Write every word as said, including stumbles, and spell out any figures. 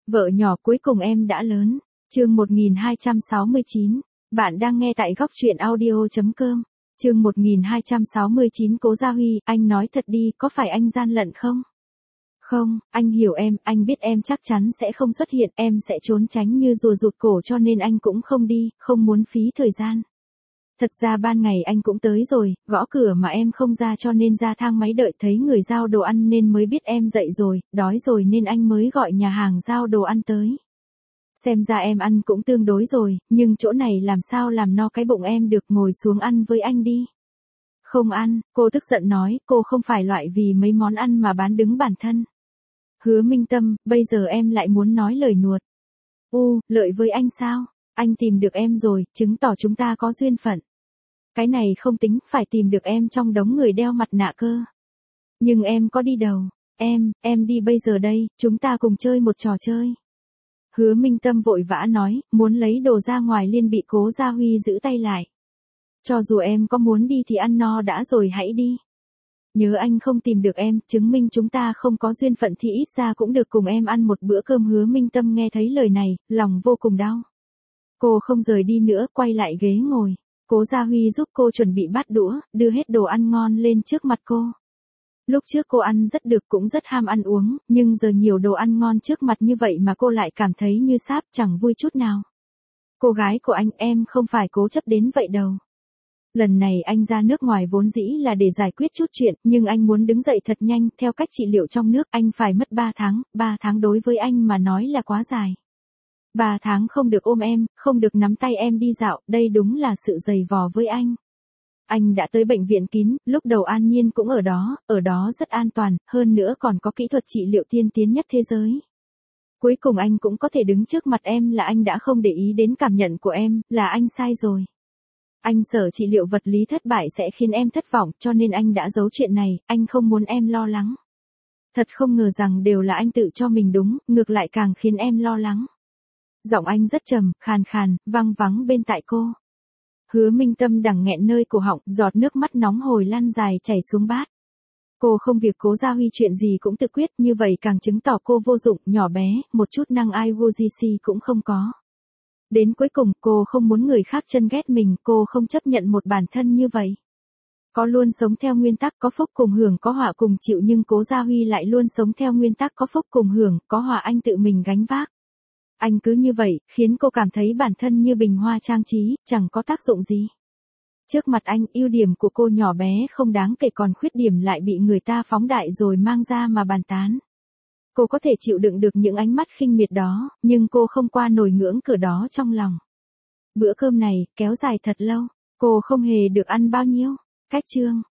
Vợ nhỏ cuối cùng em đã lớn. Chương một nghìn hai trăm sáu mươi chín. Bạn đang nghe tại góc truyện audio chấm com. Chương một nghìn hai trăm sáu mươi chín. Cố Gia Huy, anh nói thật đi, có phải anh gian lận không? Không, anh hiểu em, anh biết em chắc chắn sẽ không xuất hiện, em sẽ trốn tránh như rùa rụt cổ cho nên anh cũng không đi, không muốn phí thời gian. Thật ra ban ngày anh cũng tới rồi, gõ cửa mà em không ra cho nên ra thang máy đợi thấy người giao đồ ăn nên mới biết em dậy rồi, đói rồi nên anh mới gọi nhà hàng giao đồ ăn tới. Xem ra em ăn cũng tương đối rồi, nhưng chỗ này làm sao làm no cái bụng em được, ngồi xuống ăn với anh đi. Không ăn, cô tức giận nói, cô không phải loại vì mấy món ăn mà bán đứng bản thân. Hứa Minh Tâm, bây giờ em lại muốn nói lời nuột. U, lợi với anh sao? Anh tìm được em rồi, chứng tỏ chúng ta có duyên phận. Cái này không tính, phải tìm được em trong đống người đeo mặt nạ cơ. Nhưng em có đi đâu? Em, em đi bây giờ đây, chúng ta cùng chơi một trò chơi. Hứa Minh Tâm vội vã nói, muốn lấy đồ ra ngoài liền bị Cố Gia Huy giữ tay lại. Cho dù em có muốn đi thì ăn no đã rồi hãy đi. Nhớ anh không tìm được em, chứng minh chúng ta không có duyên phận thì ít ra cũng được cùng em ăn một bữa cơm. Hứa Minh Tâm nghe thấy lời này, lòng vô cùng đau. Cô không rời đi nữa, quay lại ghế ngồi. Cố Gia Huy giúp cô chuẩn bị bát đũa, đưa hết đồ ăn ngon lên trước mặt cô. Lúc trước cô ăn rất được cũng rất ham ăn uống, nhưng giờ nhiều đồ ăn ngon trước mặt như vậy mà cô lại cảm thấy như sáp, chẳng vui chút nào. Cô gái của anh, em không phải cố chấp đến vậy đâu. Lần này anh ra nước ngoài vốn dĩ là để giải quyết chút chuyện, nhưng anh muốn đứng dậy thật nhanh, theo cách trị liệu trong nước, anh phải mất ba tháng, ba tháng đối với anh mà nói là quá dài. ba tháng không được ôm em, không được nắm tay em đi dạo, đây đúng là sự dày vò với anh. Anh đã tới bệnh viện kín, lúc đầu An Nhiên cũng ở đó, ở đó rất an toàn, hơn nữa còn có kỹ thuật trị liệu tiên tiến nhất thế giới. Cuối cùng anh cũng có thể đứng trước mặt em, là anh đã không để ý đến cảm nhận của em, là anh sai rồi. Anh sợ trị liệu vật lý thất bại sẽ khiến em thất vọng, cho nên anh đã giấu chuyện này, anh không muốn em lo lắng. Thật không ngờ rằng đều là anh tự cho mình đúng, ngược lại càng khiến em lo lắng. Giọng anh rất trầm, khàn khàn, vang vắng bên tai cô. Hứa Minh Tâm đằng nghẹn nơi cổ họng, giọt nước mắt nóng hổi lăn dài chảy xuống bát. Cô không việc Cố Gia Huy chuyện gì cũng tự quyết, như vậy càng chứng tỏ cô vô dụng, nhỏ bé, một chút năng ai vô gì si cũng không có. Đến cuối cùng, cô không muốn người khác chân ghét mình, cô không chấp nhận một bản thân như vậy. Có luôn sống theo nguyên tắc có phúc cùng hưởng, có họa cùng chịu, nhưng Cố Gia Huy lại luôn sống theo nguyên tắc có phúc cùng hưởng, có họa anh tự mình gánh vác. Anh cứ như vậy, khiến cô cảm thấy bản thân như bình hoa trang trí, chẳng có tác dụng gì. Trước mặt anh, ưu điểm của cô nhỏ bé không đáng kể, còn khuyết điểm lại bị người ta phóng đại rồi mang ra mà bàn tán. Cô có thể chịu đựng được những ánh mắt khinh miệt đó, nhưng cô không qua nổi ngưỡng cửa đó trong lòng. Bữa cơm này, kéo dài thật lâu, cô không hề được ăn bao nhiêu. Cách chương.